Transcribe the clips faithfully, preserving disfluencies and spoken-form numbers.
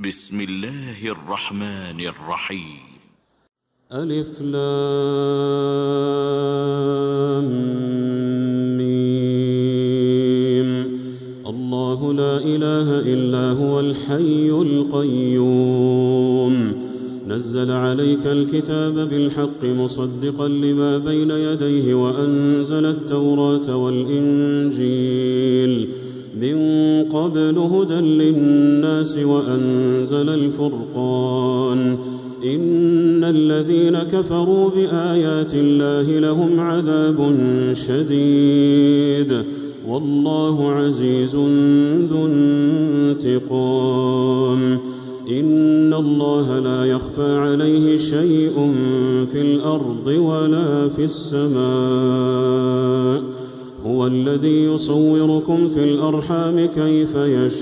بسم الله الرحمن الرحيم. ألف لام ميم. الله لا إله إلا هو الحي القيوم نزل عليك الكتاب بالحق مصدقا لما بين يديه وأنزل التوراة والإنجيل من قبل هدى للناس وأنزل الفرقان إن الذين كفروا بآيات الله لهم عذاب شديد والله عزيز ذو انتقام. إن الله لا يخفى عليه شيء في الأرض ولا في السماء هو الذي يصوركم في الأرحام كيف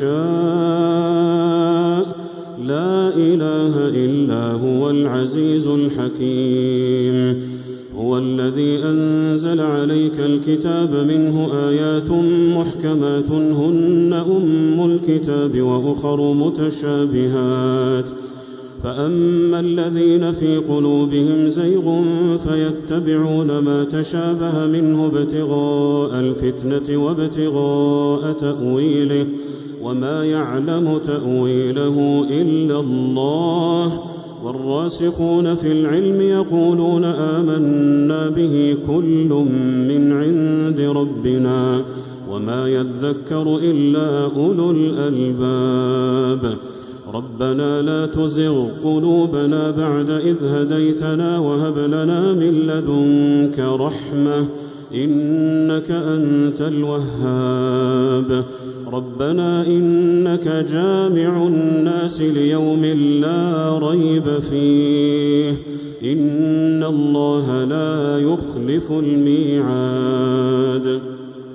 يشاء لا إله إلا هو العزيز الحكيم. هو الذي أنزل عليك الكتاب منه آيات محكمات هن أم الكتاب وأخر متشابهات فأما الذين في قلوبهم زيغ فيتبعون ما تشابه منه ابتغاء الفتنة وابتغاء تأويله وما يعلم تأويله إلا الله والراسخون في العلم يقولون آمنا به كل من عند ربنا وما يذكر إلا أولو الألباب. ربنا لا تزغ قلوبنا بعد إذ هديتنا وهب لنا من لدنك رحمة إنك أنت الوهاب. ربنا إنك جامع الناس ليوم لا ريب فيه إن الله لا يخلف الميعاد.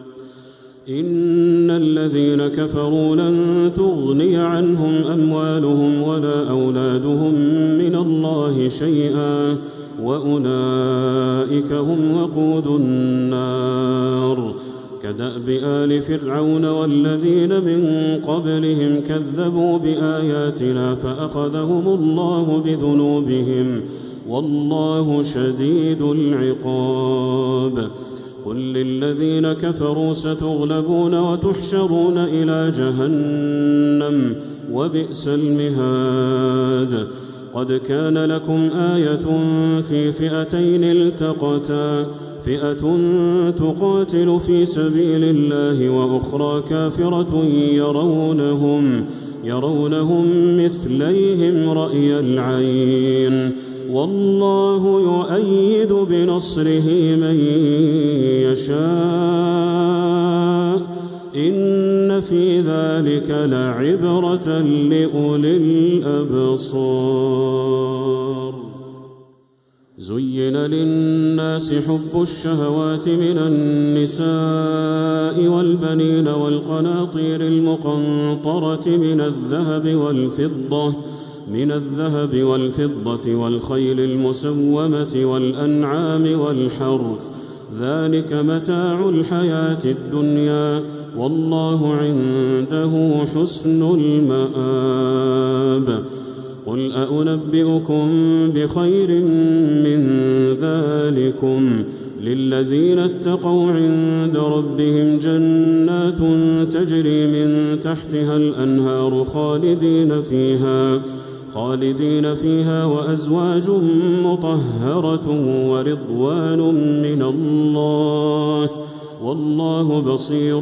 إن الذين كفروا لن تغني عنهم أموالهم ولا أولادهم من الله شيئا وأولئك هم وقود النار. كدأب آل فرعون والذين من قبلهم كذبوا بآياتنا فأخذهم الله بذنوبهم والله شديد العقاب. قل للذين كفروا ستغلبون وتحشرون إلى جهنم وبئس المهاد. قد كان لكم آية في فئتين التقتا فئة تقاتل في سبيل الله وأخرى كافرة يرونهم يرونهم مثليهم رأي العين والله يؤيد بنصره من يشاء إن في ذلك لعبرة لأولي الأبصار. زين للناس حب الشهوات من النساء والبنين والقناطير المقنطرة من الذهب والفضة من الذهب والفضة والخيل المسومة والأنعام والحرث ذلك متاع الحياة الدنيا والله عنده حسن المآب. قل أنبئكم بخير من ذلكم للذين اتقوا عند ربهم جنات تجري من تحتها الأنهار خالدين فيها خالدين فيها وأزواج مطهرة ورضوان من الله والله بصير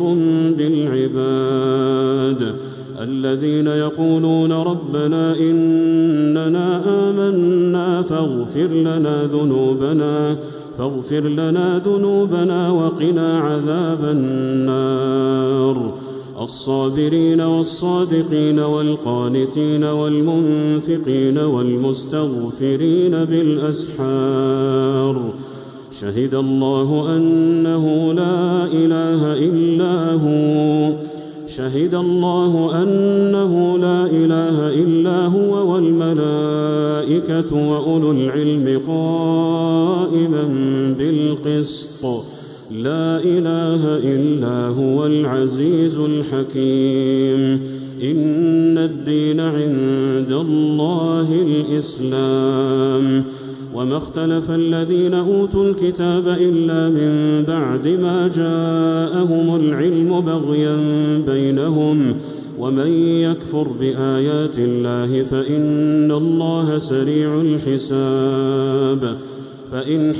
بالعباد. الذين يقولون ربنا إننا آمنا فاغفر لنا ذنوبنا فاغفر لنا ذنوبنا وقنا عذاب النار. الصابرين والصادقين والقانتين والمنفقين والمستغفرين بالأسحار. شهد الله أنه لا إله إلا هو شهد الله أنه لا إله إلا هو والملائكة وأولو العلم قائما بالقسط لا إله إلا هو العزيز الحكيم. إن الدين عند الله الإسلام. وما اختلف الذين أوتوا الكتاب إلا من بعد ما جاءهم العلم بغيا بينهم، ومن يكفر بآيات الله فإن الله سريع الحساب. فإن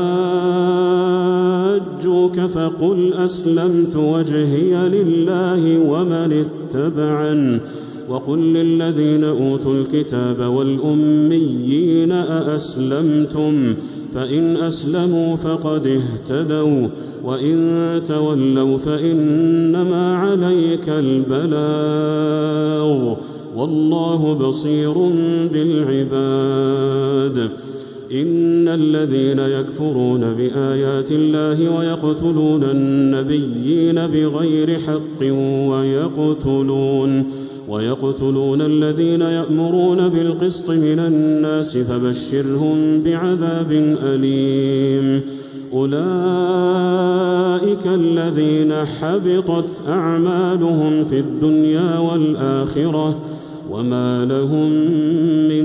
حاجوك فقل أسلمت وجهي لله ومن اتبعن، وقل للذين أوتوا الكتاب والأميين أأسلمتم؟ فإن أسلموا فقد اهتدوا، وإن تولوا فإنما عليك البلاغ، والله بصير بالعباد. إن الذين يكفرون بآيات الله ويقتلون النبيين بغير حق ويقتلون ويقتلون الذين يأمرون بالقسط من الناس فبشرهم بعذاب أليم. أولئك الذين حبطت أعمالهم في الدنيا والآخرة وما لهم من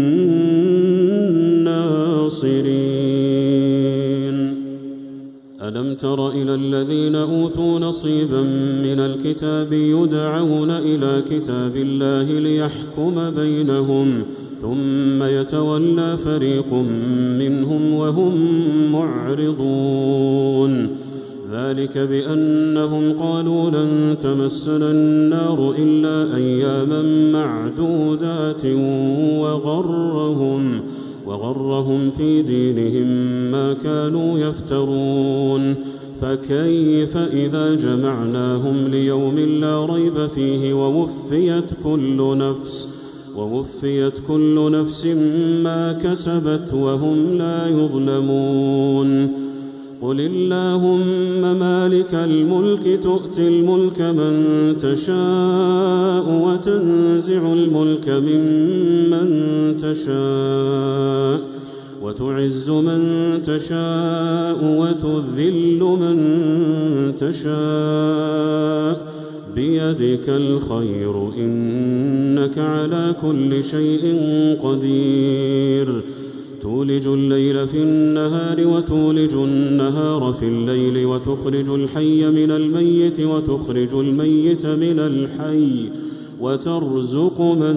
ناصرين. ألم تر إلى الذين أوتوا نصيبا من الكتاب يدعون إلى كتاب الله ليحكم بينهم ثم يتولى فريق منهم وهم معرضون؟ ذلك بأنهم قالوا لن تمسنا النار إلا أياما معدودات وغرهم وغرهم في دينهم ما كانوا يفترون. فكيف إذا جمعناهم ليوم لا ريب فيه ووفيت كل نفس ووفيت كل نفس ما كسبت وهم لا يظلمون. قل اللهم مالك الملك تؤتي الملك من تشاء وتنزع الملك ممن تشاء وتعز من تشاء وتذل من تشاء بيدك الخير إنك على كل شيء قدير. تولج الليل في النهار وتولج النهار في الليل وتخرج الحي من الميت وتخرج الميت من الحي وترزق من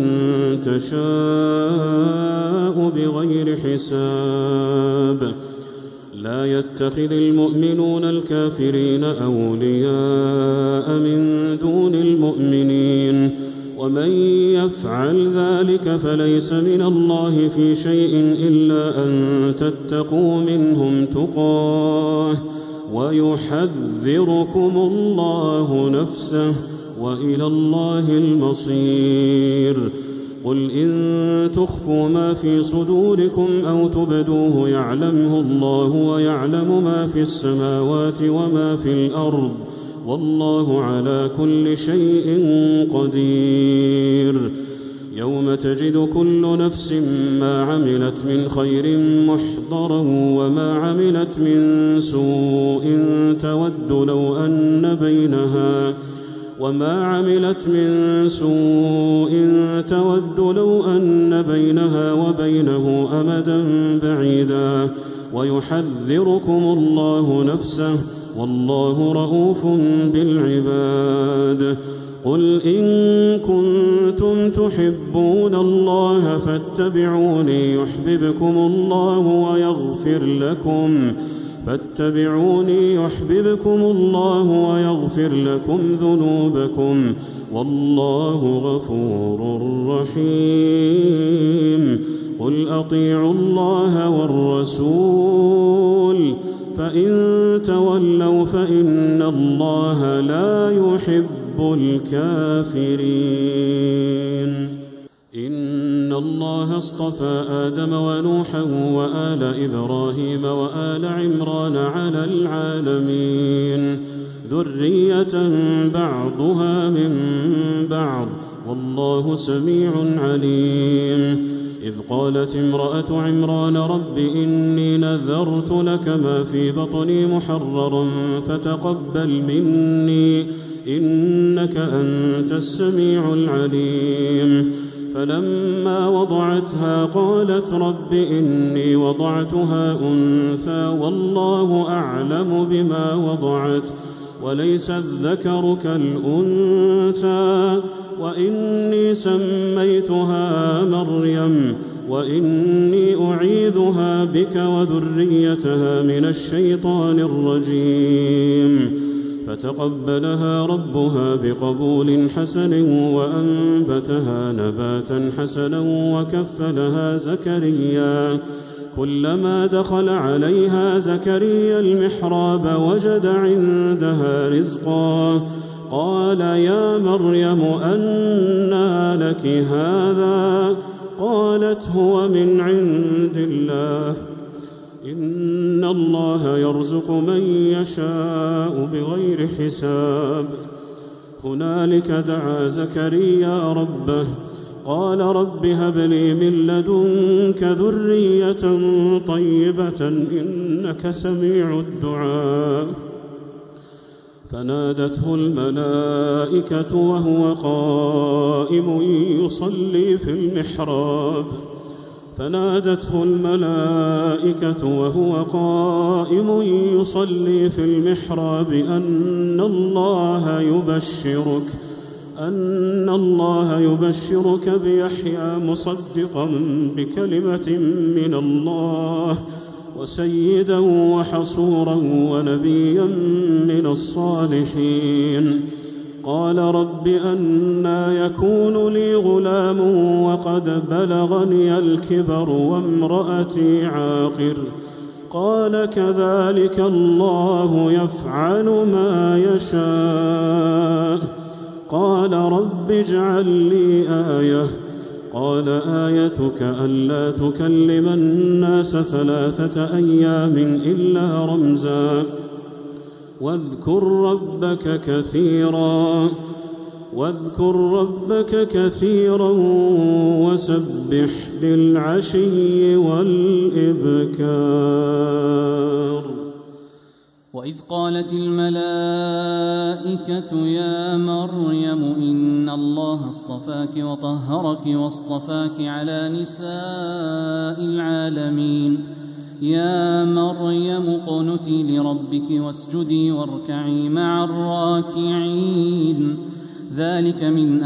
تشاء بغير حساب. لا يتخذ المؤمنون الكافرين أولياء من دون المؤمنين، ومن يفعل ذلك فليس من الله في شيء إلا أن تتقوا منهم تقاه ويحذركم الله نفسه وإلى الله المصير. قل إن تخفوا ما في صدوركم أو تبدوه يعلمه الله ويعلم ما في السماوات وما في الأرض والله على كل شيء قدير. يوم تجد كل نفس ما عملت من خير محضرا وما عملت من سوء تود لو أن بينها وما عملت من سوء تود لو أن بينها وبينه أمدا بعيدا ويحذركم الله نفسه والله رؤوف بالعباد. قل إن كنتم تحبون الله فاتبعوني يحببكم الله ويغفر لكم فاتبعوني يحببكم الله ويغفر لكم ذنوبكم والله غفور رحيم. قل أطيعوا الله والرسول فإن تولوا فإن الله لا يحب الكافرين. إن الله اصطفى آدم ونوحا وآل إبراهيم وآل عمران على العالمين ذرية بعضها من بعض والله سميع عليم. إذ قالت امرأة عمران رب إني نذرت لك ما في بطني محررا فتقبل مني إنك أنت السميع العليم. فلما وضعتها قالت رب إني وضعتها أنثى والله أعلم بما وضعت وليس الذكر كالأنثى وإني سميتها مريم وإني أعيذها بك وذريتها من الشيطان الرجيم. فتقبلها ربها بقبول حسن وأنبتها نباتا حسنا وكفلها زكريا. كلما دخل عليها زكريا المحراب وجد عندها رزقا قال يا مريم أنى لك هذا؟ قالت هو من عند الله إن الله يرزق من يشاء بغير حساب. هنالك دعا زكريا ربه قال رب هب لي من لدنك ذرية طيبة إنك سميع الدعاء. فنادته الملائكة وهو قائم يصلي في المحراب فنادته الملائكة وهو قائم يصلي في المحراب أن الله يبشرك أن الله يبشرك بيحيى مصدقا بكلمة من الله وسيدا وحصورا ونبيا من الصالحين. قال رب أنى يكون لي غلام وقد بلغني الكبر وامرأتي عاقر؟ قال كذلك الله يفعل ما يشاء. قال رب اجعل لي آية. قال آيتك ألا تكلم الناس ثلاثة أيام إلا رمزا واذكر ربك كثيرا واذكر ربك كثيرا وسبح بالعشي والإبكار. وإذ قالت الملائكة يا مريم إن الله اصطفاك وطهرك واصطفاك على نساء العالمين. يا مريم اقنتي لربك واسجدي واركعي مع الراكعين. ذلك من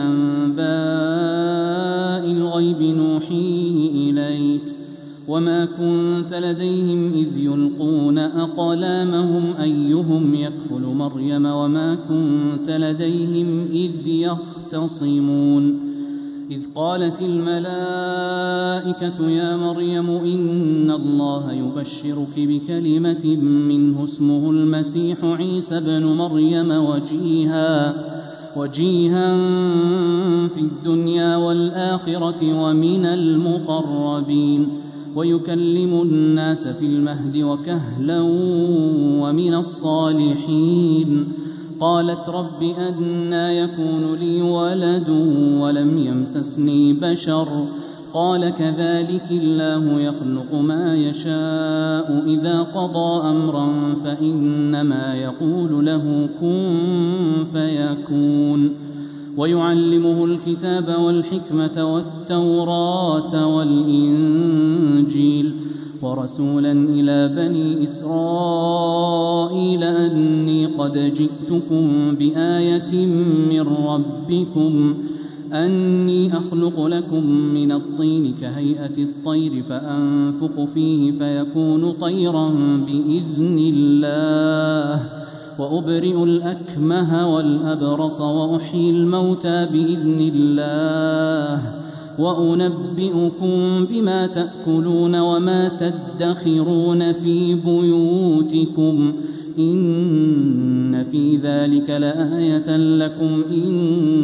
أنباء الغيب نوحيه إليك وما كنت لديهم إذ يلقون أقلامهم أيهم يكفل مريم وما كنت لديهم إذ يختصمون. إذ قالت الملائكة يا مريم إن الله يبشرك بكلمة منه اسمه المسيح عيسى ابن مريم وجيها وجيها في الدنيا والآخرة ومن المقربين ويكلم الناس في المهد وكهلا ومن الصالحين. قالت رب أنى يكون لي ولد ولم يمسسني بشر؟ قال كذلك الله يخلق ما يشاء إذا قضى أمرا فإنما يقول له كن فيكون. ويعلمه الكتاب والحكمة والتوراة والإنجيل ورسولا إلى بني إسرائيل أني قد جئتكم بآية من ربكم أني أخلق لكم من الطين كهيئة الطير فأنفخ فيه فيكون طيرا بإذن الله وأبرئ الأكمه والأبرص وأحيي الموتى بإذن الله وأنبئكم بما تأكلون وما تدخرون في بيوتكم إن في ذلك لآية لكم إن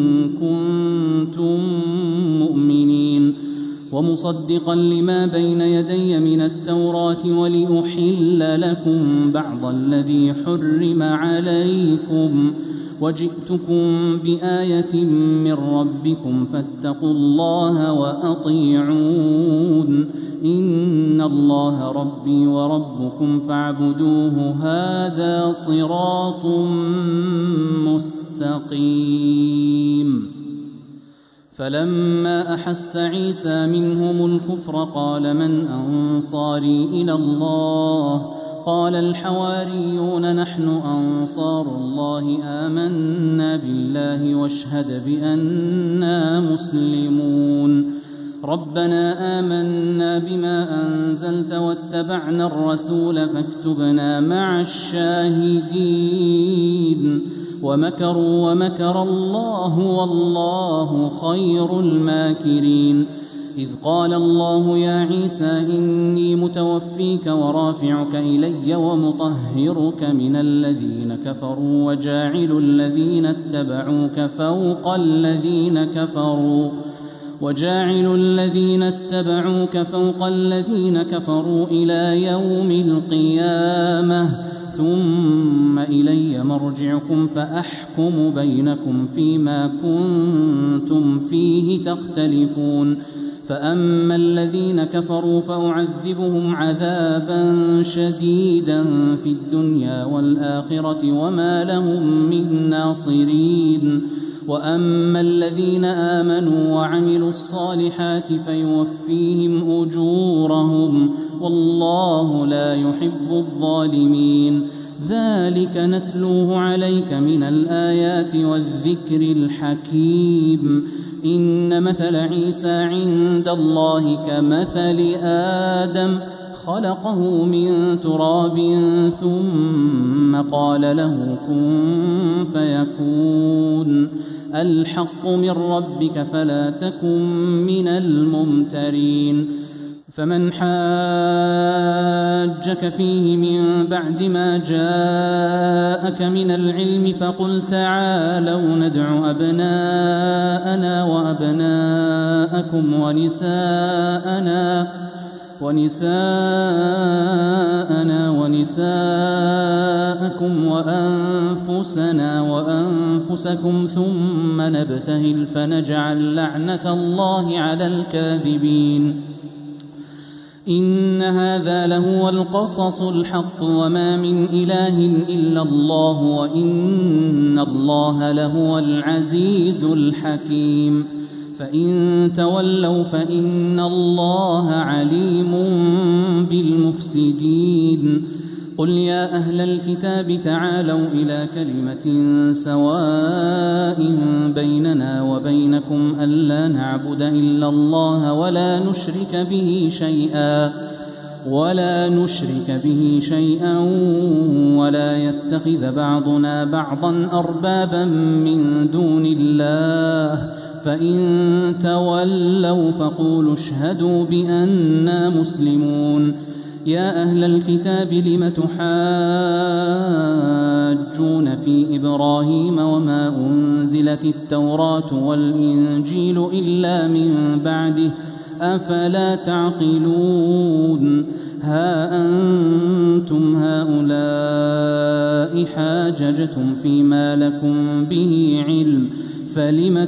كنتم مؤمنين. ومصدقا لما بين يدي من التوراة ولأحل لكم بعض الذي حرم عليكم وجئتكم بآية من ربكم فاتقوا الله وأطيعون إن الله ربي وربكم فاعبدوه هذا صراط مستقيم. مستقيم. فلما أحس عيسى منهم الكفر قال من أنصاري إلى الله؟ قال الحواريون نحن أنصار الله آمنا بالله واشهد بأننا مسلمون. ربنا آمنا بما أنزلت واتبعنا الرسول فاكتبنا مع الشاهدين. ومكروا ومكر الله والله خير الماكرين. إذ قال الله يا عيسى إني متوفيك ورافعك إلي ومطهرك من الذين كفروا وجاعل الذين اتبعوك فوق الذين كفروا وجاعل الذين اتبعوك فوق الذين كفروا إلى يوم القيامة ثم إلي مرجعكم فأحكم بينكم فيما كنتم فيه تختلفون. فأما الذين كفروا فأعذبهم عذابا شديدا في الدنيا والآخرة وما لهم من ناصرين. وأما الذين آمنوا وعملوا الصالحات فيوفيهم أجورهم والله لا يحب الظالمين. ذلك نتلوه عليك من الآيات والذكر الحكيم. إن مثل عيسى عند الله كمثل آدم خلقه من تراب ثم قال له كن فيكون. الحق من ربك فلا تكن من الممترين. فمن حاجك فيه من بعد ما جاءك من العلم فقل تعالوا ندع أبناءنا وأبناءكم ونساءنا ونساءنا ونساءكم وأنفسنا وأنفسكم ثم نبتهل فنجعل لعنة الله على الكاذبين. إن هذا لهو القصص الحق وما من إله إلا الله وإن الله لهو العزيز الحكيم. فإن تولوا فإن الله عليم بالمفسدين. قل يا أهل الكتاب تعالوا إلى كلمة سواء بيننا وبينكم ألا نعبد إلا الله ولا نشرك به شيئا ولا نشرك به شيئا ولا يتخذ بعضنا بعضا أربابا من دون الله. فإن تولوا فقولوا اشهدوا بأننا مسلمون. يا أهل الكتاب لم تحاجون في إبراهيم وما أنزلت التوراة والإنجيل إلا من بعده أفلا تعقلون. ها أنتم هؤلاء حاججتم فيما لكم به علم فلم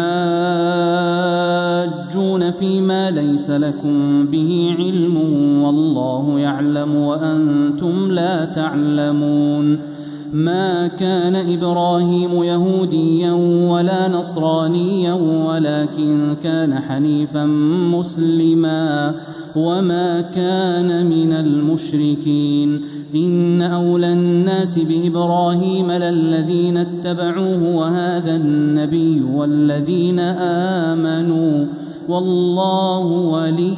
تحاجون فيما ليس لكم به علم والله يعلم وأنتم لا تعلمون. ما كان إبراهيم يهوديا ولا نصرانيا ولكن كان حنيفا مسلما وما كان من المشركين. إن أولى الناس بإبراهيم للذين اتبعوه وهذا النبي والذين آمنوا والله ولي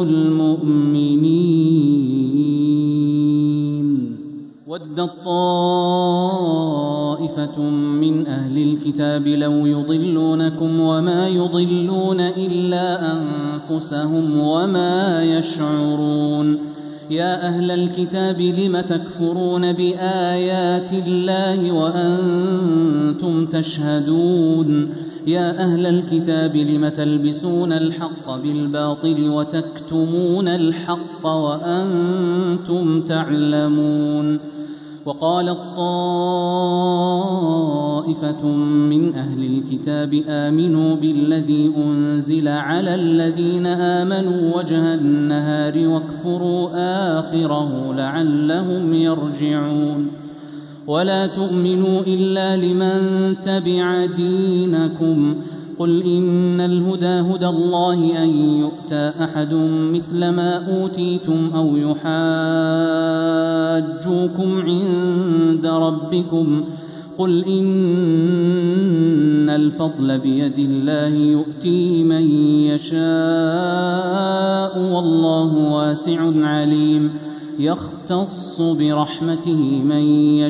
المؤمنين. ودت طائفة من أهل الكتاب لو يضلونكم وما يضلون إلا أنفسهم وما يشعرون. يا أهل الكتاب لم تكفرون بآيات الله وأنتم تشهدون. يا أهل الكتاب لم تلبسون الحق بالباطل وتكتمون الحق وأنتم تعلمون. وقالت طائفة من أهل الكتاب آمنوا بالذي أنزل على الذين آمنوا وجه النهار واكفروا آخره لعلهم يرجعون. ولا تؤمنوا إلا لمن تبع دينكم. قل إن الهدى هدى الله أن يؤتى أحد مثل ما أوتيتم أو يحاجوكم عند ربكم. قل إن الفضل بيد الله يؤتيه من يشاء والله واسع عليم. يختص برحمته من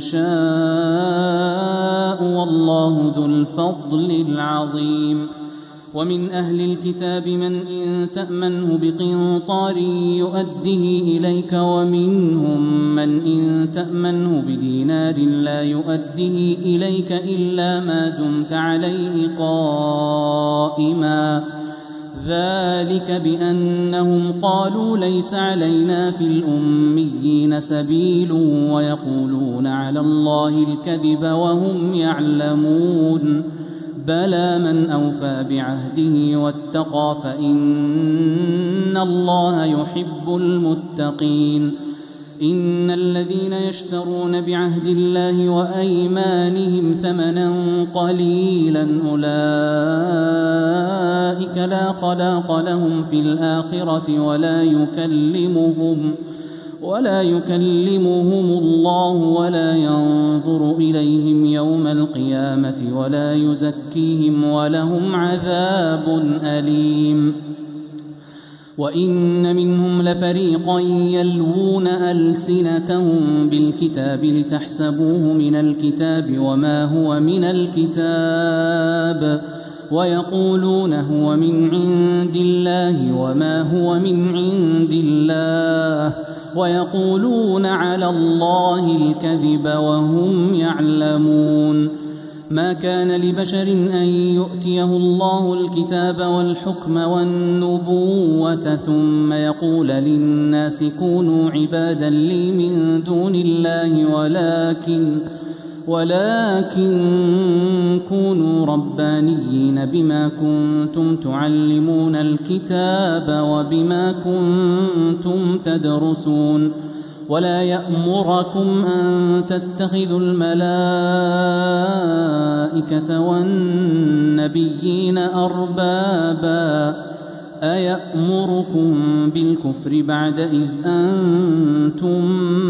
يشاء والله ذو الفضل العظيم. ومن أهل الكتاب من إن تأمنه بقنطار يؤده إليك ومنهم من إن تأمنه بدينار لا يؤده إليك إلا ما دمت عليه قائما. ذلك بأنهم قالوا ليس علينا في الأميين سبيل ويقولون على الله الكذب وهم يعلمون. بلى من أوفى بعهده واتقى فإن الله يحب المتقين. إن الذين يشترون بعهد الله وأيمانهم ثمنا قليلا أولئك لا خلاق لهم في الآخرة ولا يكلمهم ولا يكلمهم الله ولا ينظر إليهم يوم القيامة ولا يزكيهم ولهم عذاب أليم. وإن منهم لفريقا يلوون ألسنتهم بالكتاب لتحسبوه من الكتاب وما هو من الكتاب ويقولون هو من عند الله وما هو من عند الله ويقولون على الله الكذب وهم يعلمون. ما كان لبشر أن يؤتيه الله الكتاب والحكم والنبوة ثم يقول للناس كونوا عبادا لي من دون الله ولكن ولكن كونوا ربانيين بما كنتم تعلمون الكتاب وبما كنتم تدرسون. ولا يأمركم أن تتخذوا الملائكة والنبيين أربابا أيأمركم بالكفر بعد إذ أنتم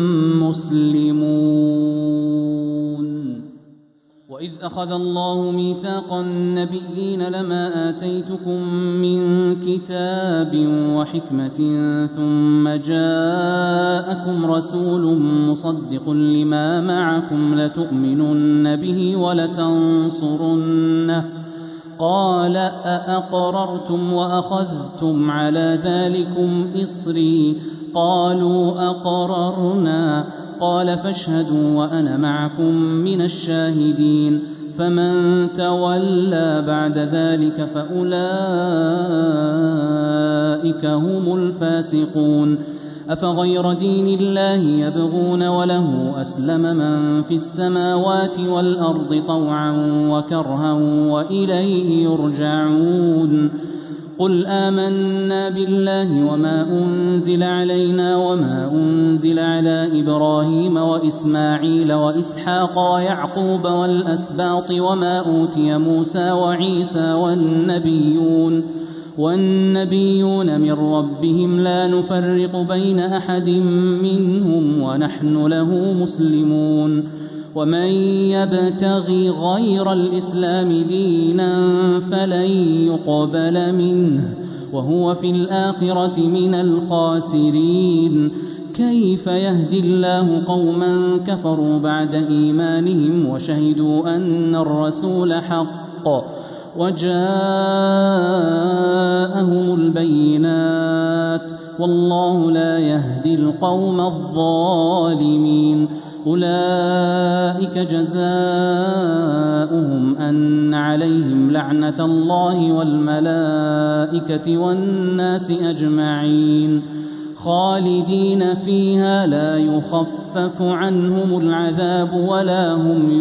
مسلمون. وإذ أخذ الله ميثاق النبيين لما آتيتكم من كتاب وحكمة ثم جاءكم رسول مصدق لما معكم لتؤمنن به ولتنصرنه قال أأقررتم وأخذتم على ذلكم إصري قالوا أقررنا قال فاشهدوا وأنا معكم من الشاهدين. فمن تولى بعد ذلك فأولئك هم الفاسقون. أفغير دين الله يبغون وله أسلم من في السماوات والأرض طوعا وكرها وإليه يرجعون. قل آمنا بالله وما أنزل علينا وما أنزل على إبراهيم وإسماعيل وإسحاق ويعقوب والأسباط وما أوتي موسى وعيسى والنبيون والنبيون من ربهم لا نفرق بين أحد منهم ونحن له مسلمون. ومن يبتغي غير الإسلام دينا فلن يقبل منه وهو في الآخرة من الخاسرين. كيف يهدي الله قوما كفروا بعد إيمانهم وشهدوا أن الرسول حق وجاءهم البينات والله لا يهدي القوم الظالمين. أولئك جزاؤهم أن عليهم لعنة الله والملائكة والناس أجمعين خالدين فيها لا يخفف عنهم العذاب ولا هم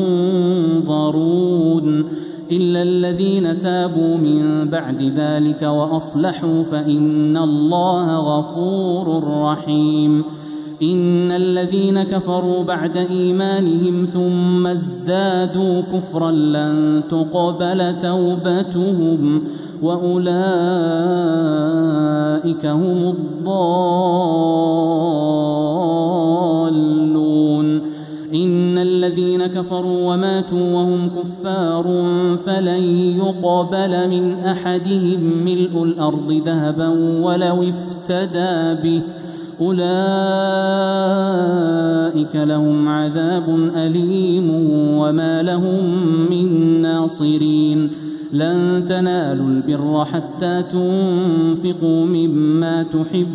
ينظرون إلا الذين تابوا من بعد ذلك وأصلحوا فإن الله غفور رحيم. إن الذين كفروا بعد إيمانهم ثم ازدادوا كفرا لن تقبل توبتهم وأولئك هم الضالون. إن الذين كفروا وماتوا وهم كفار فلن يقبل من أحدهم ملء الأرض ذهبا ولو افتدى به أولئك لهم عذاب أليم وما لهم من ناصرين. لن تنالوا البر حتى تنفقوا مما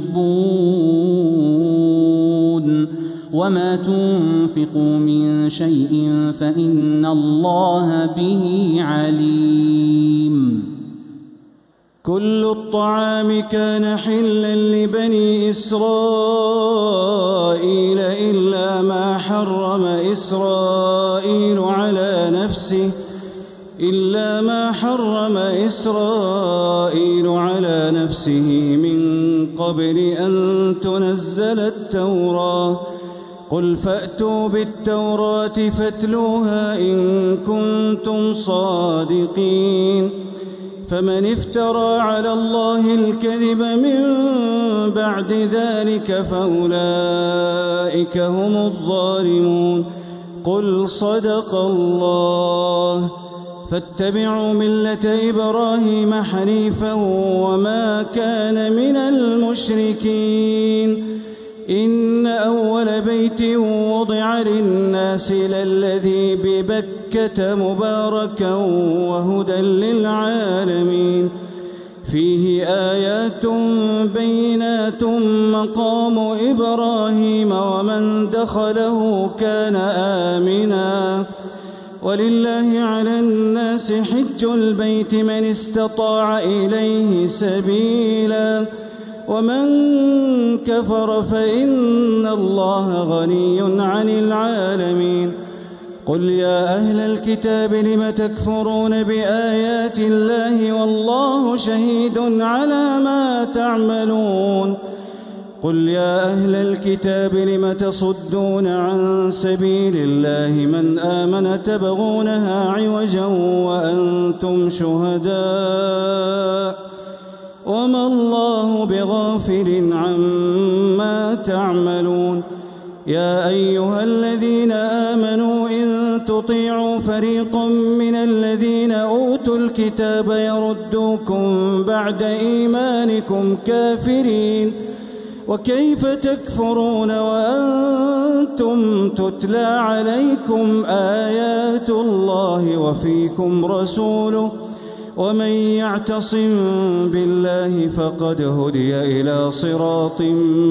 تحبون وما تنفقوا من شيء فإن الله به عليم. كل الطعام كان حلا لبني إسرائيل إلا ما حرم إسرائيل على نفسه إلا ما حرم إسرائيل على نفسه من قبل أن تنزل التوراة. قل فأتوا بالتوراة فاتلوها إن كنتم صادقين. فمن افترى على الله الكذب من بعد ذلك فأولئك هم الظالمون. قل صدق الله. فاتبعوا ملة إبراهيم حنيفا وما كان من المشركين. إن أول بيت وضع للناس للذي ببكة مباركا وهدى للعالمين. فيه آيات بينات مقام إبراهيم ومن دخله كان آمنا. ولله على الناس حج البيت من استطاع إليه سبيلا ومن كفر فإن الله غني عن العالمين. قل يا أهل الكتاب لم تكفرون بآيات الله والله شهيد على ما تعملون. قل يا أهل الكتاب لم تصدون عن سبيل الله من آمن تبغونها عوجا وأنتم شهداء وما الله بغافل عما تعملون. يا أيها الذين آمنوا إن تطيعوا فريقا من الذين أوتوا الكتاب يردوكم بعد إيمانكم كافرين. وكيف تكفرون وأنتم تتلى عليكم آيات الله وفيكم رسوله ومن يعتصم بالله فقد هدي إلى صراط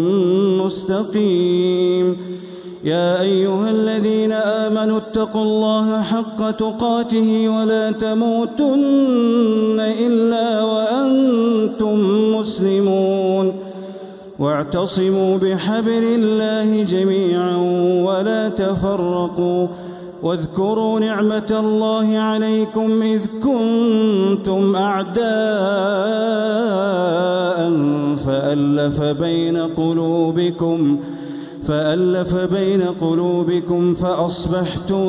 مستقيم. يا أيها الذين آمنوا اتقوا الله حق تقاته ولا تموتن إلا وأنتم مسلمون. واعتصموا بحبل الله جميعا ولا تفرقوا. واذكروا نعمة الله عليكم إذ كنتم أعداء فألف بين قلوبكم فألف بين قلوبكم فأصبحتم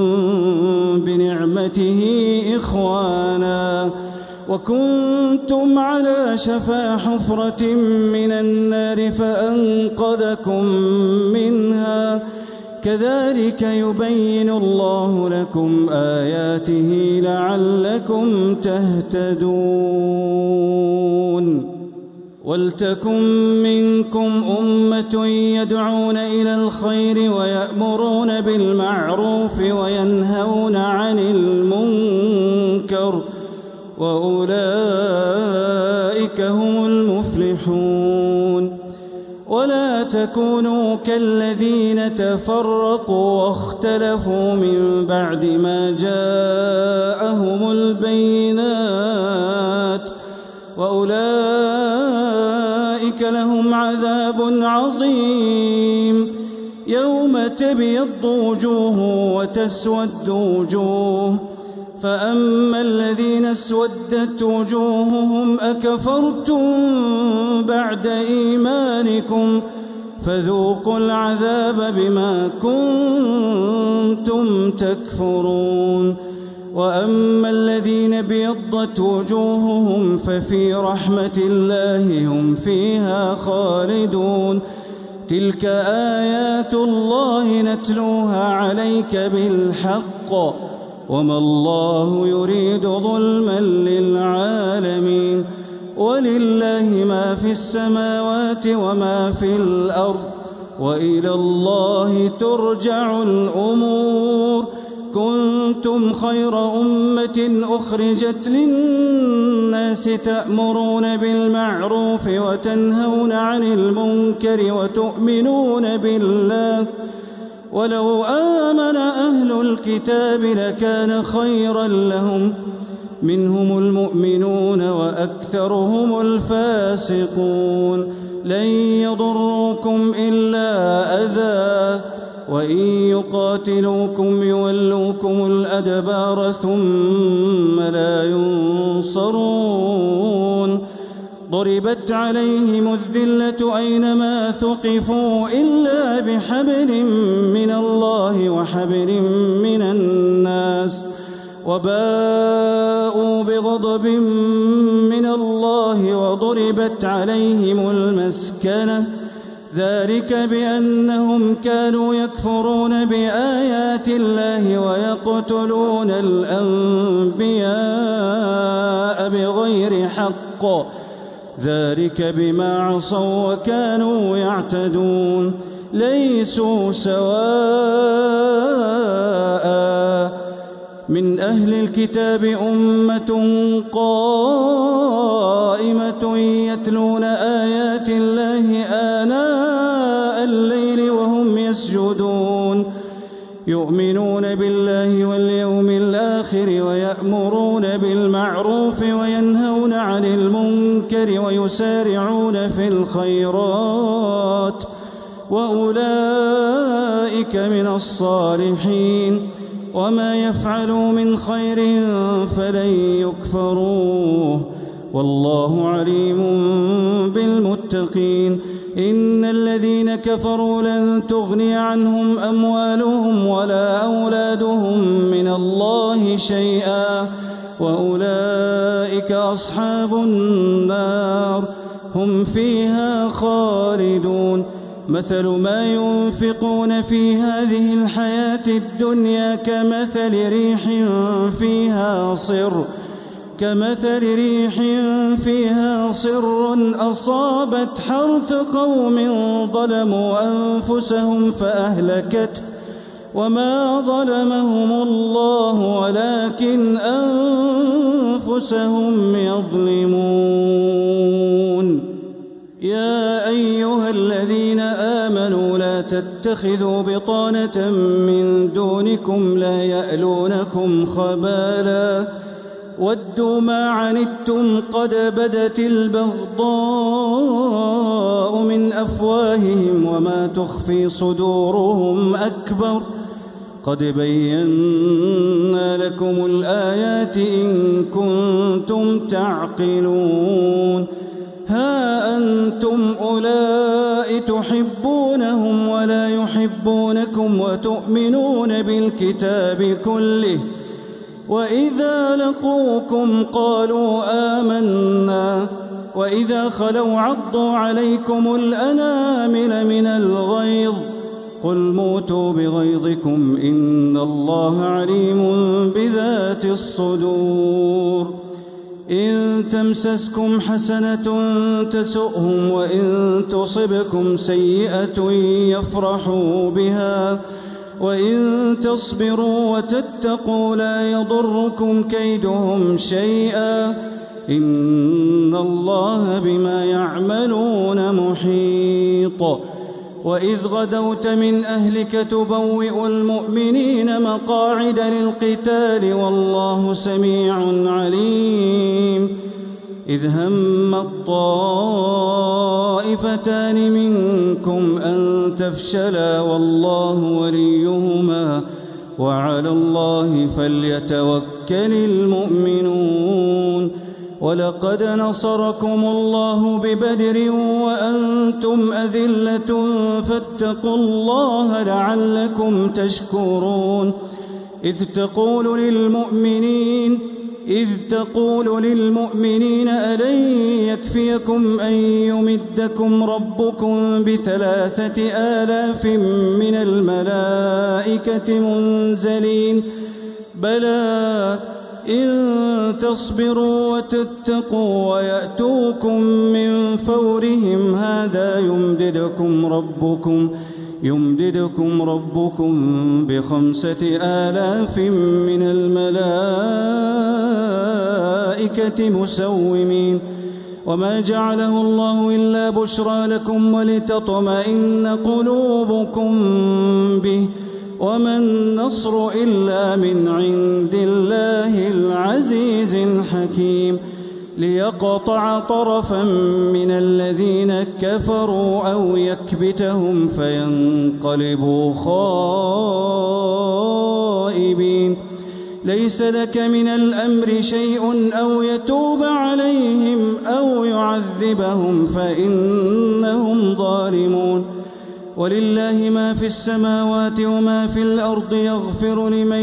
بنعمته إخوانا وكنتم على شفا حفرة من النار فأنقذكم منها. كذلك يبين الله لكم آياته لعلكم تهتدون. ولتكن منكم أمة يدعون إلى الخير ويأمرون بالمعروف وينهون عن المنكر وأولئك هم المفلحون. ولا تكونوا كالذين تفرقوا واختلفوا من بعد ما جاءهم البينات وأولئك لهم عذاب عظيم. يوم تبيض وجوه وتسود وجوه فأما الذين اسودت وجوههم أكفرتم بعد إيمانكم فذوقوا العذاب بما كنتم تكفرون. وأما الذين ابيضت وجوههم ففي رحمة الله هم فيها خالدون. تلك آيات الله نتلوها عليك بالحق وما الله يريد ظلما للعالمين. ولله ما في السماوات وما في الأرض وإلى الله ترجع الأمور. كنتم خير أمة أخرجت للناس تأمرون بالمعروف وتنهون عن المنكر وتؤمنون بالله. ولو آمن أهل الكتاب لكان خيرا لهم منهم المؤمنون وأكثرهم الفاسقون. لن يضروكم إلا أذى وإن يقاتلوكم يولوكم الأدبار ثم لا ينصرون. ضربت عليهم الذلة أينما ثقفوا إلا بحبل من الله وحبل من الناس وباءوا بغضب من الله وضربت عليهم المسكنة. ذلك بأنهم كانوا يكفرون بآيات الله ويقتلون الأنبياء بغير حق. ذلك بما عصوا وكانوا يعتدون. ليسوا سواء من أهل الكتاب أمة قائمة يتلون آيات الله آناء الليل وهم يسجدون يؤمنون بالله واليوم الآخر ويأمرون بالمعروف وينهون عن المنكر ويسارعون في الخيرات وأولئك من الصالحين. وما يفعلوا من خير فلن يكفروه والله عليم بالمتقين. إن الذين كفروا لن تغني عنهم أموالهم ولا أولادهم من الله شيئا وأولئك أصحاب النار هم فيها خالدون. مثل ما ينفقون في هذه الحياة الدنيا كمثل ريح فيها صر كمثل ريح فيها صر أصابت حرث قوم ظلموا أنفسهم فأهلكته وما ظلمهم الله ولكن أنفسهم يظلمون. يا أيها الذين آمنوا لا تتخذوا بطانة من دونكم لا يألونكم خبالا ودوا ما عنتم قد بدت البغضاء من أفواههم وما تخفي صدورهم أكبر قد بينا لكم الآيات إن كنتم تعقلون. ها أنتم أولئك تحبونهم ولا يحبونكم وتؤمنون بالكتاب كله وإذا لقوكم قالوا آمنا وإذا خلوا عضوا عليكم الأنامل من الغيظ قل موتوا بغيظكم إن الله عليم بذات الصدور. إن تمسسكم حسنة تسؤهم وإن تصبكم سيئة يفرحوا بها وإن تصبروا وتتقوا لا يضركم كيدهم شيئا إن الله بما يعملون محيط. وإذ غدوت من أهلك تبوئ المؤمنين مقاعد للقتال والله سميع عليم. إذ هم الطائفتان منكم أن تفشلا والله وليهما وعلى الله فليتوكل المؤمنون. ولقد نصركم الله ببدر وأنتم أذلة فاتقوا الله لعلكم تشكرون إذ تقول للمؤمنين إذ تقول للمؤمنين ألن يكفيكم أن يمدكم ربكم بثلاثة آلاف من الملائكة منزلين بلى إن تصبروا وتتقوا ويأتوكم من فورهم هذا يمددكم ربكم يمددكم ربكم بخمسة آلاف من الملائكة مسومين وما جعله الله إلا بشرى لكم ولتطمئن قلوبكم به وما النصر إلا من عند الله العزيز الحكيم ليقطع طرفا من الذين كفروا أو يكبتهم فينقلبوا خائبين ليس لك من الأمر شيء أو يتوب عليهم أو يعذبهم فإنهم ظالمون ولله ما في السماوات وما في الأرض يغفر لمن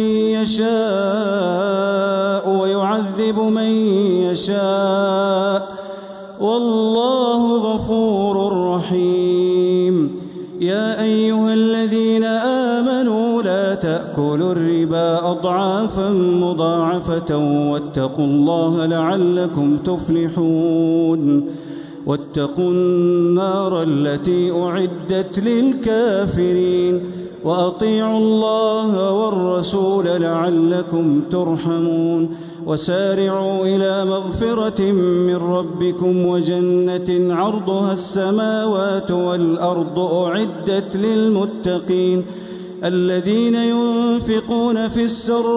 يشاء ويعذب من يشاء والله غفور رحيم يا أيها الذين آمنوا لا تأكلوا الربا أضعافا مضاعفة واتقوا الله لعلكم تفلحون واتقوا النار التي أعدت للكافرين وأطيعوا الله والرسول لعلكم ترحمون وسارعوا إلى مغفرة من ربكم وجنة عرضها السماوات والأرض أعدت للمتقين الذين ينفقون في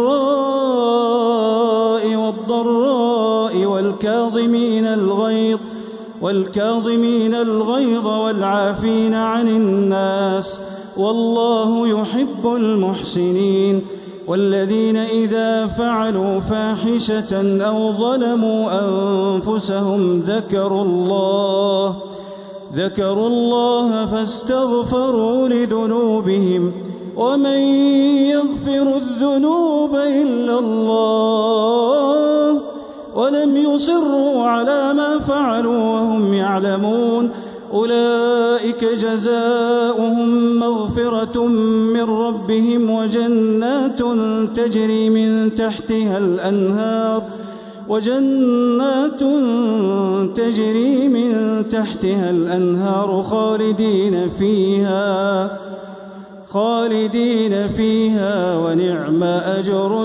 السراء والضراء والكاظمين الغيظ والكاظمين الغيظ والعافين عن الناس والله يحب المحسنين والذين إذا فعلوا فاحشة أو ظلموا أنفسهم ذكروا الله ذكروا الله فاستغفروا لذنوبهم ومن يغفر الذنوب إلا الله ولم يصروا على ما فعلوا وهم يعلمون أولئك جزاؤهم مغفرة من ربهم وجنات تجري من تحتها الأنهار وجنات تجري من تحتها الأنهار خالدين فيها خالدين فيها ونعم أجر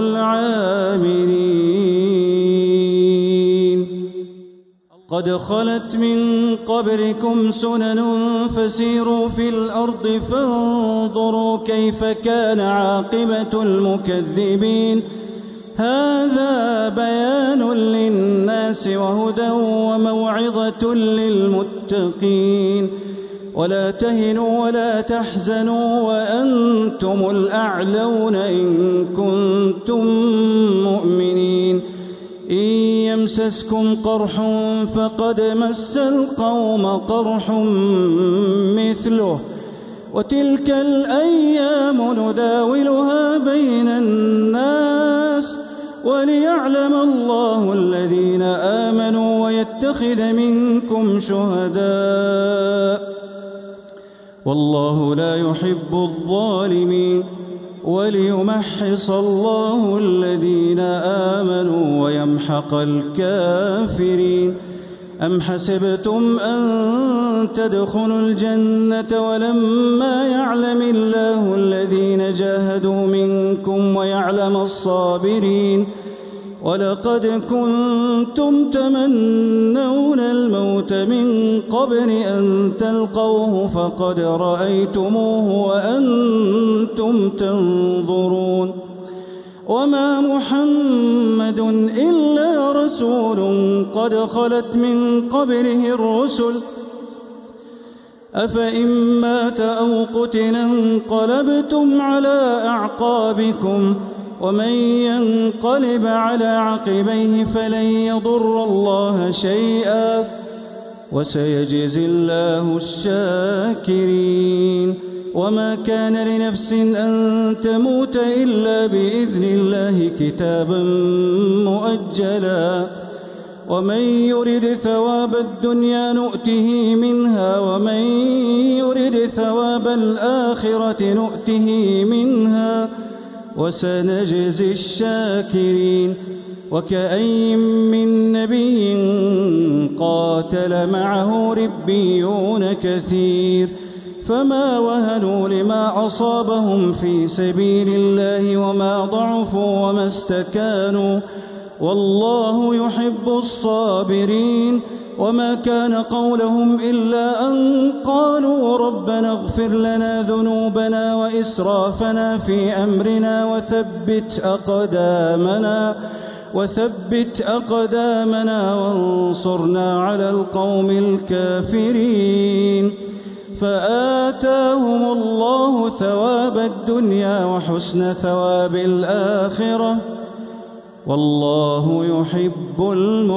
العاملين قد خلت من قبلكم سنن فسيروا في الأرض فانظروا كيف كان عاقبة المكذبين هذا بيان للناس وهدى وموعظة للمتقين ولا تهنوا ولا تحزنوا وأنتم الأعلون إن كنتم مؤمنين إن يمسسكم قرح فقد مس القوم قرح مثله وتلك الأيام نداولها بين الناس وليعلم الله الذين آمنوا ويتخذ منكم شهداء والله لا يحب الظالمين وليمحص الله الذين آمنوا ويمحق الكافرين أم حسبتم أن تدخلوا الجنة ولما يعلم الله الذين جاهدوا منكم ويعلم الصابرين ولقد كنتم تمنون الموت من قبل أن تلقوه فقد رأيتموه وأنتم تنظرون وما محمد إلا رسول قد خلت من قبله الرسل أفإن مات أو قتل انقلبتم على أعقابكم ومن ينقلب على عقبيه فلن يضر الله شيئا وسيجزي الله الشاكرين. وما كان لنفس أن تموت إلا بإذن الله كتابا مؤجلا ومن يرد ثواب الدنيا نؤته منها ومن يرد ثواب الآخرة نؤته منها وسنجزي الشاكرين. وكأين من نبي قاتل معه ربيون كثير فما وهنوا لما أصابهم في سبيل الله وما ضعفوا وما استكانوا والله يحب الصابرين. وما كان قولهم إلا أن قالوا ربنا اغفر لنا ذنوبنا وإسرافنا في أمرنا وثبت أقدامنا وثبت أقدامنا وانصرنا على القوم الكافرين. فآتاهم الله ثواب الدنيا وحسن ثواب الآخرة والله يحب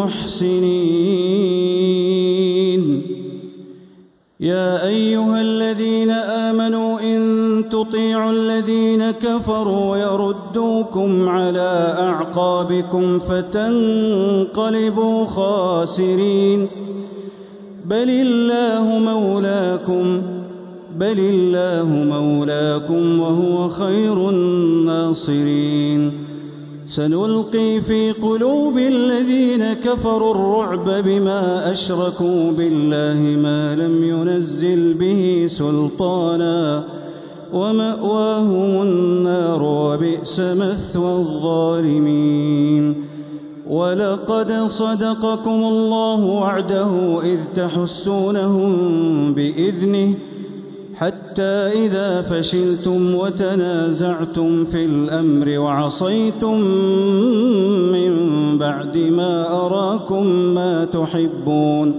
المحسنين. يا أيها الذين آمنوا إن تطيعوا الذين كفروا يردوكم على أعقابكم فتنقلبوا خاسرين. بل الله مولاكم بل الله مولاكم وهو خير الناصرين. سنلقي في قلوب الذين كفروا الرعب بما أشركوا بالله ما لم ينزل به سلطانا ومأواهم النار وبئس مثوى الظالمين. ولقد صدقكم الله وعده إذ تحسونهم بإذنه حتى إذا فشلتم وتنازعتم في الأمر وعصيتم من بعد ما أراكم ما تحبون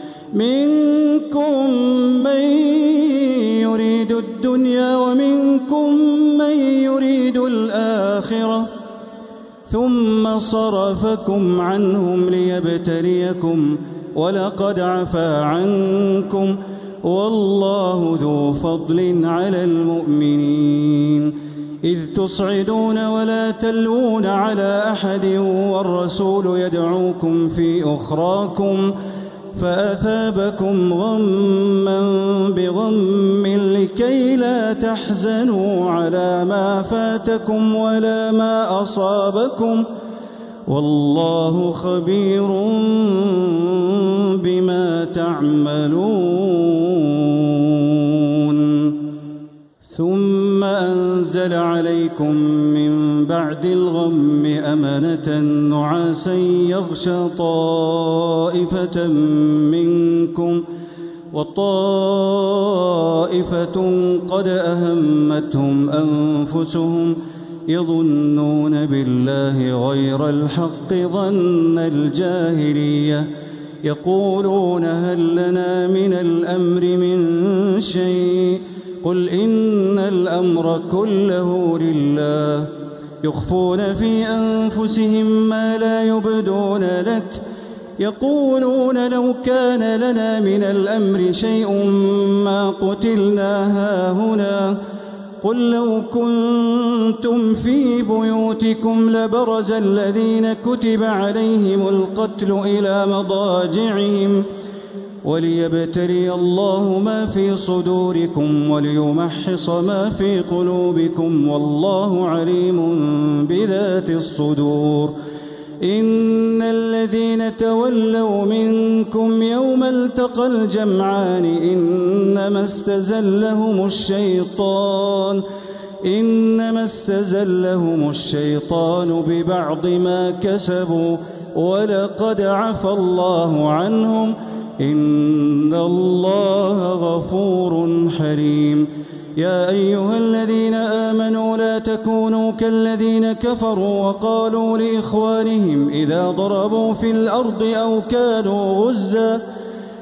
منكم من يريد الدنيا ومنكم من يريد الآخرة ثم صرفكم عنهم ليبتليكم ولقد عفا عنكم والله ذو فضل على المؤمنين. إذ تصعدون ولا تلوون على أحد والرسول يدعوكم في أخراكم فأثابكم غما بغم لكي لا تحزنوا على ما فاتكم ولا ما أصابكم والله خبير بما تعملون. ثم أنزل عليكم من بعد الغم أمنة نعاسا يغشى طائفة منكم وطائفة قد أهمتهم أنفسهم يظنون بالله غير الحق ظن الجاهلية يقولون هل لنا من الأمر من شيء قل إن الأمر كله لله يخفون في أنفسهم ما لا يبدون لك يقولون لو كان لنا من الأمر شيء ما قتلنا هاهنا قل لو كنتم في بيوتكم لبرز الذين كتب عليهم القتل إلى مضاجعهم وليبتلي الله ما في صدوركم وليمحص ما في قلوبكم والله عليم بذات الصدور. إن الذين تولوا منكم يوم التقى الجمعان إنما استزلهم الشيطان إنما استزلهم الشيطان ببعض ما كسبوا ولقد عفى الله عنهم إن الله غفور حليم. يا أيها الذين آمنوا لا تكونوا كالذين كفروا وقالوا لإخوانهم إذا ضربوا في الأرض أو كانوا غزا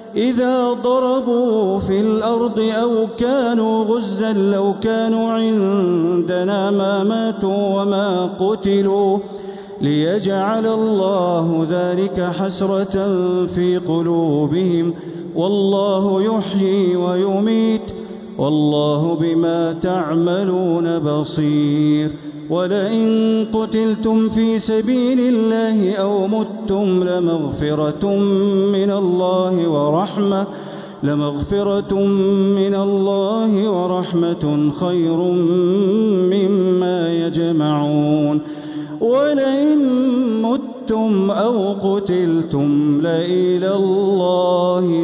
إذا ضربوا في الأرض أو كانوا غزا لو كانوا عندنا ما ماتوا وما قتلوا ليجعل الله ذلك حسرة في قلوبهم والله يحيي ويميت والله بما تعملون بصير. ولئن قتلتم في سبيل الله أو متم لمغفرة من الله ورحمة لمغفرة من الله ورحمة خير مما يجمعون. ولئن متم أو قتلتم لإلى الله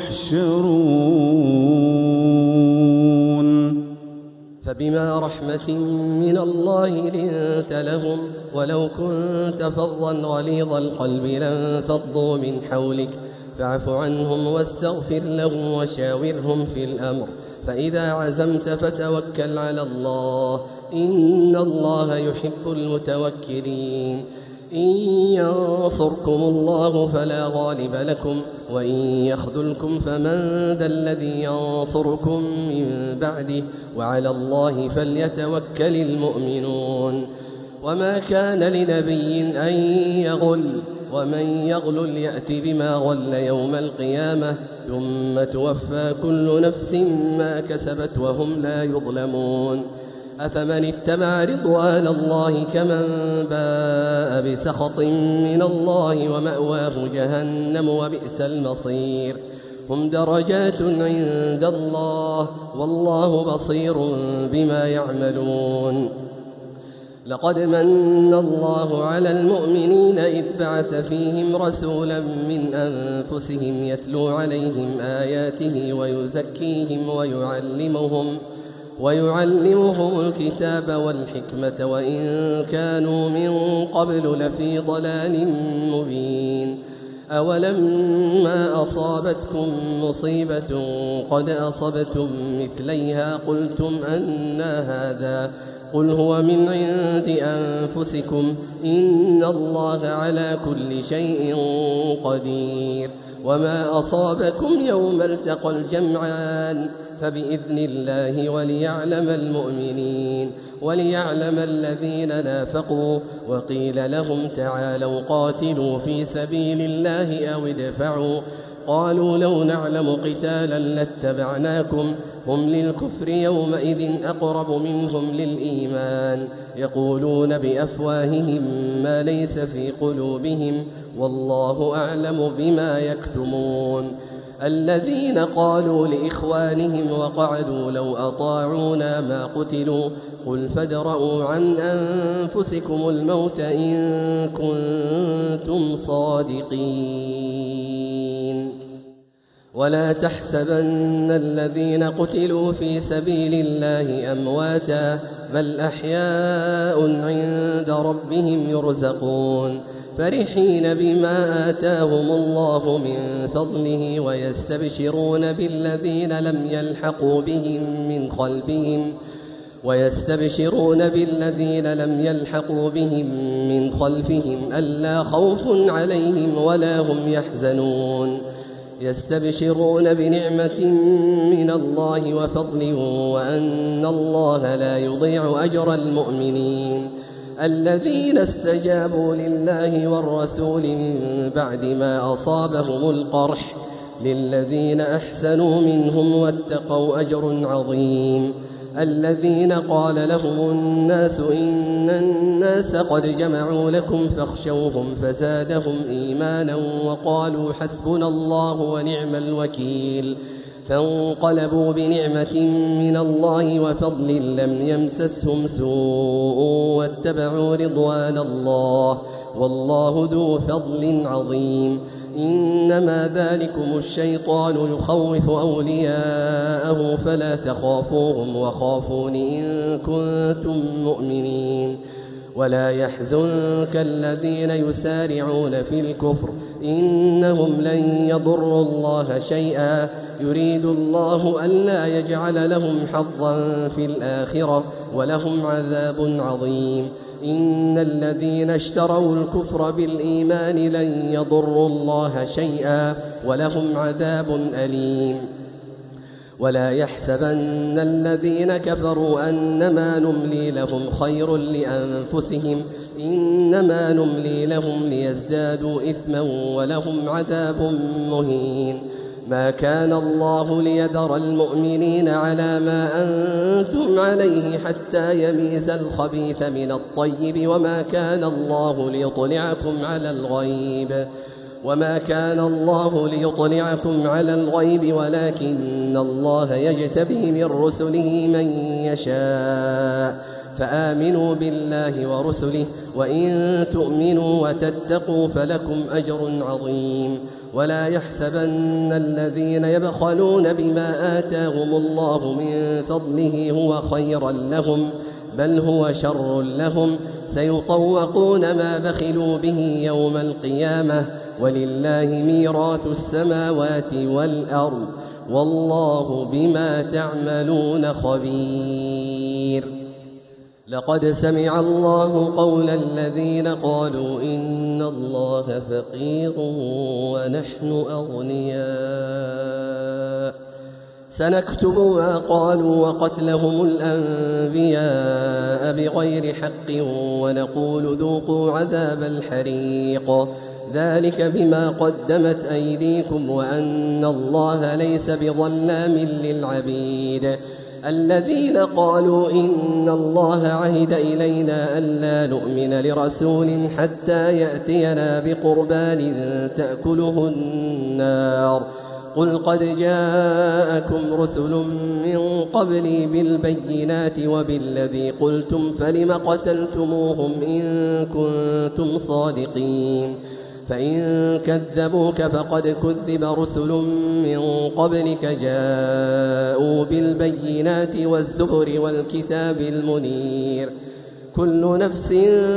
تحشرون. فبما رحمة من الله لنت لهم ولو كنت فظا غليظ القلب لانفضوا من حولك فاعف عنهم واستغفر لهم وشاورهم في الأمر فإذا عزمت فتوكل على الله إن الله يحب المتوكلين. إن ينصركم الله فلا غالب لكم وإن يخذلكم فمن ذا الذي ينصركم من بعده وعلى الله فليتوكل المؤمنون. وما كان لنبي أن يغل ومن يغل يأت بما غل يوم القيامة ثم توفى كل نفس ما كسبت وهم لا يظلمون. أفمن اتبع رضوان الله كمن باء بسخط من الله ومأواه جهنم وبئس المصير. هم درجات عند الله والله بصير بما يعملون. لقد من الله على المؤمنين إذ بعث فيهم رسولا من أنفسهم يتلو عليهم آياته ويزكيهم ويعلمهم ويعلمهم الكتاب والحكمة وإن كانوا من قبل لفي ضلال مبين. أولما أصابتكم مصيبة قد أصبتم مثليها قلتم أنى هذا قل هو من عند أنفسكم إن الله على كل شيء قدير. وما أصابكم يوم التقى الجمعان فبإذن الله وليعلم المؤمنين وليعلم الذين نافقوا. وقيل لهم تعالوا قاتلوا في سبيل الله أو ادفعوا قالوا لو نعلم قتالا لاتبعناكم هم للكفر يومئذ أقرب منهم للإيمان يقولون بأفواههم ما ليس في قلوبهم والله أعلم بما يكتمون. الذين قالوا لإخوانهم وقعدوا لو أطاعونا ما قتلوا قل فادرءوا عن أنفسكم الموت إن كنتم صادقين. ولا تحسبن الذين قتلوا في سبيل الله أمواتا بل أحياء عند ربهم يرزقون فرحين بما آتاهم الله من فضله ويستبشرون بالذين لم يلحقوا بهم من خلفهم ويستبشرون بالذين لم يلحقوا بهم من خلفهم ألا خوف عليهم ولا هم يحزنون. يستبشرون بنعمة من الله وفضل وأن الله لا يضيع أجر المؤمنين. الذين استجابوا لله والرسول من بعد ما أصابهم القرح للذين أحسنوا منهم واتقوا أجر عظيم. الذين قال لهم الناس إن الناس قد جمعوا لكم فاخشوهم فزادهم إيمانا وقالوا حسبنا الله ونعم الوكيل فانقلبوا بنعمة من الله وفضل لم يمسسهم سوء واتبعوا رضوان الله والله ذو فضل عظيم. إنما ذلكم الشيطان يخوف أولياءه فلا تخافوهم وخافون إن كنتم مؤمنين. ولا يحزنك الذين يسارعون في الكفر إنهم لن يضروا الله شيئا يريد الله ألا يجعل لهم حظا في الآخرة ولهم عذاب عظيم. إن الذين اشتروا الكفر بالإيمان لن يضروا الله شيئا ولهم عذاب أليم. ولا يحسبن الذين كفروا أنما نملي لهم خير لأنفسهم إنما نملي لهم ليزدادوا إثما ولهم عذاب مهين. ما كان الله ليذر المؤمنين على ما أنتم عليه حتى يميز الخبيث من الطيب وما كان الله ليطلعكم على الغيب وما كان الله ليطلعكم على الغيب ولكن الله يجتبي من رسله من يشاء فآمنوا بالله ورسله وإن تؤمنوا وتتقوا فلكم أجر عظيم. ولا يحسبن الذين يبخلون بما آتاهم الله من فضله هو خيرا لهم بل هو شر لهم سيطوقون ما بخلوا به يوم القيامة ولله ميراث السماوات والأرض والله بما تعملون خبير. لقد سمع الله قول الذين قالوا إن الله فقير ونحن أغنياء سنكتب ما قالوا وقتلهم الأنبياء بغير حق ونقول ذوقوا عذاب الحريق ذلك بما قدمت أيديكم وأن الله ليس بظلام للعبيد. الذين قالوا إن الله عهد إلينا ألا نؤمن لرسول حتى يأتينا بقربان تأكله النار قل قد جاءكم رسل من قبلي بالبينات وبالذي قلتم فلم قتلتموهم إن كنتم صادقين. فإن كذبوك فقد كذب رسل من قبلك جاءوا بالبينات والزبر والكتاب المنير كل نفس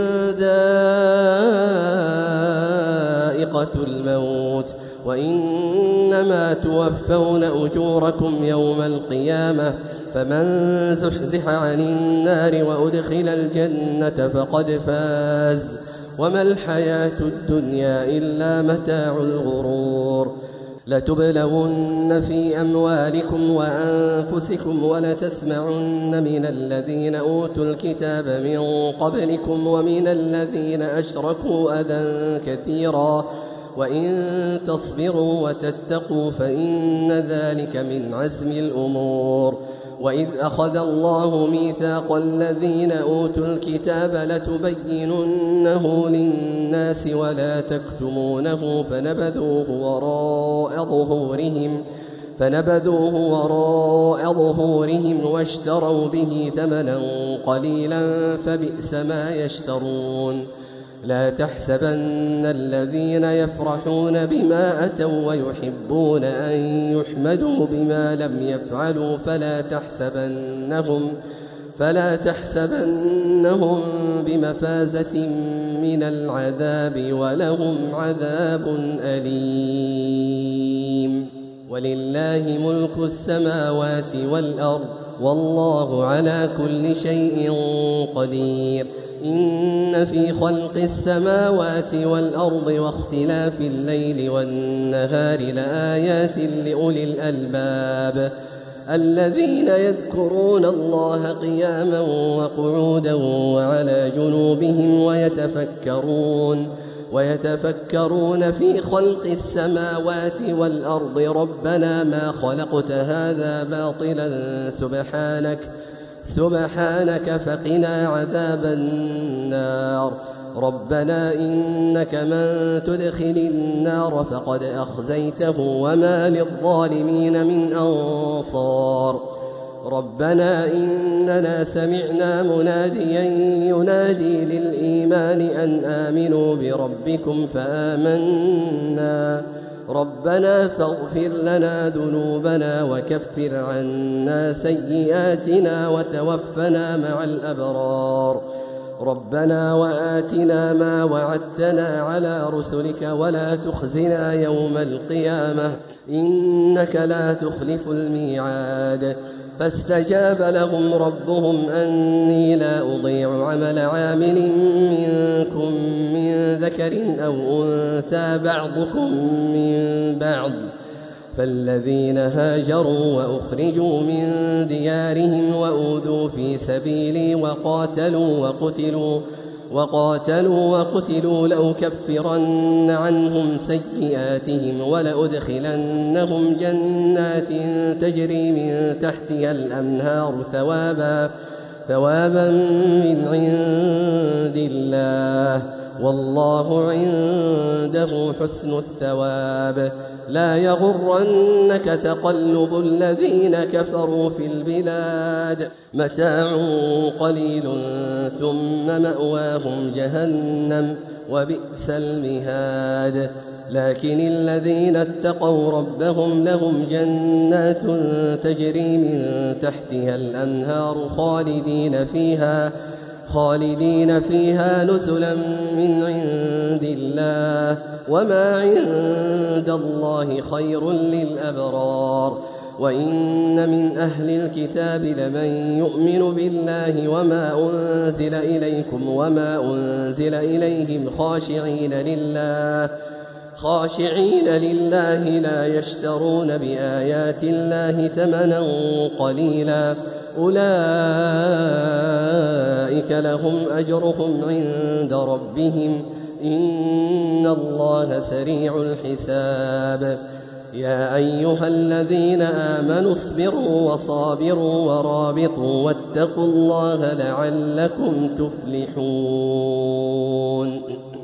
ذائقة الموت وإنما توفون أجوركم يوم القيامة فمن زحزح عن النار وأدخل الجنة فقد فاز وما الحياة الدنيا إلا متاع الغرور. لتبلون في أموالكم وأنفسكم ولتسمعن من الذين أوتوا الكتاب من قبلكم ومن الذين أشركوا أذى كثيرا وإن تصبروا وتتقوا فإن ذلك من عزم الأمور. وإذ أخذ الله ميثاق الذين أوتوا الكتاب لتبيننه للناس ولا تكتمونه فنبذوه وراء ظهورهم فنبذوه وراء ظهورهم واشتروا به ثمنا قليلا فبئس ما يشترون. لا تحسبن الذين يفرحون بما أتوا ويحبون أن يحمدوا بما لم يفعلوا فلا تحسبنهم فلا تحسبنهم بمفازة من العذاب ولهم عذاب أليم. ولله ملك السماوات والأرض والله على كل شيء قدير. إن في خلق السماوات والأرض واختلاف الليل والنهار لآيات لأولي الألباب الذين يذكرون الله قياما وقعودا وعلى جنوبهم ويتفكرون ويتفكرون في خلق السماوات والأرض ربنا ما خلقت هذا باطلا سبحانك سبحانك فقنا عذاب النار. ربنا إنك من تدخل النار فقد أخزيته وما للظالمين من أنصار. ربنا إننا سمعنا مناديا ينادي للإيمان أن آمنوا بربكم فآمنا ربنا فاغفر لنا ذنوبنا وكفر عنا سيئاتنا وتوفنا مع الأبرار. ربنا وآتنا ما وعدتنا على رسلك ولا تخزنا يوم القيامة إنك لا تخلف الميعاد. فاستجاب لهم ربهم أني لا أضيع عمل عامل منكم من ذكر أو أنثى بعضكم من بعض فالذين هاجروا وأخرجوا من ديارهم وأوذوا في سبيلي وقاتلوا وقتلوا وقاتلوا وقتلوا لأكفرن عنهم سيئاتهم ولأدخلنهم جنات تجري من تحتها الأنهار ثوابا ثوابا من عند الله والله عنده حسن الثواب لا يغرنك تقلب الذين كفروا في البلاد متاع قليل ثم مأواهم جهنم وبئس المهاد لكن الذين اتقوا ربهم لهم جنات تجري من تحتها الأنهار خالدين فيها خالدين فيها نزلا من عند الله وما عند الله خير للأبرار وإن من أهل الكتاب لمن يؤمن بالله وما أنزل إليكم وما أنزل إليهم خاشعين لله خاشعين لله لا يشترون بآيات الله ثمنا قليلا أولئك لهم أجرهم عند ربهم إن الله سريع الحساب يا أيها الذين آمنوا اصبروا وصابروا ورابطوا واتقوا الله لعلكم تفلحون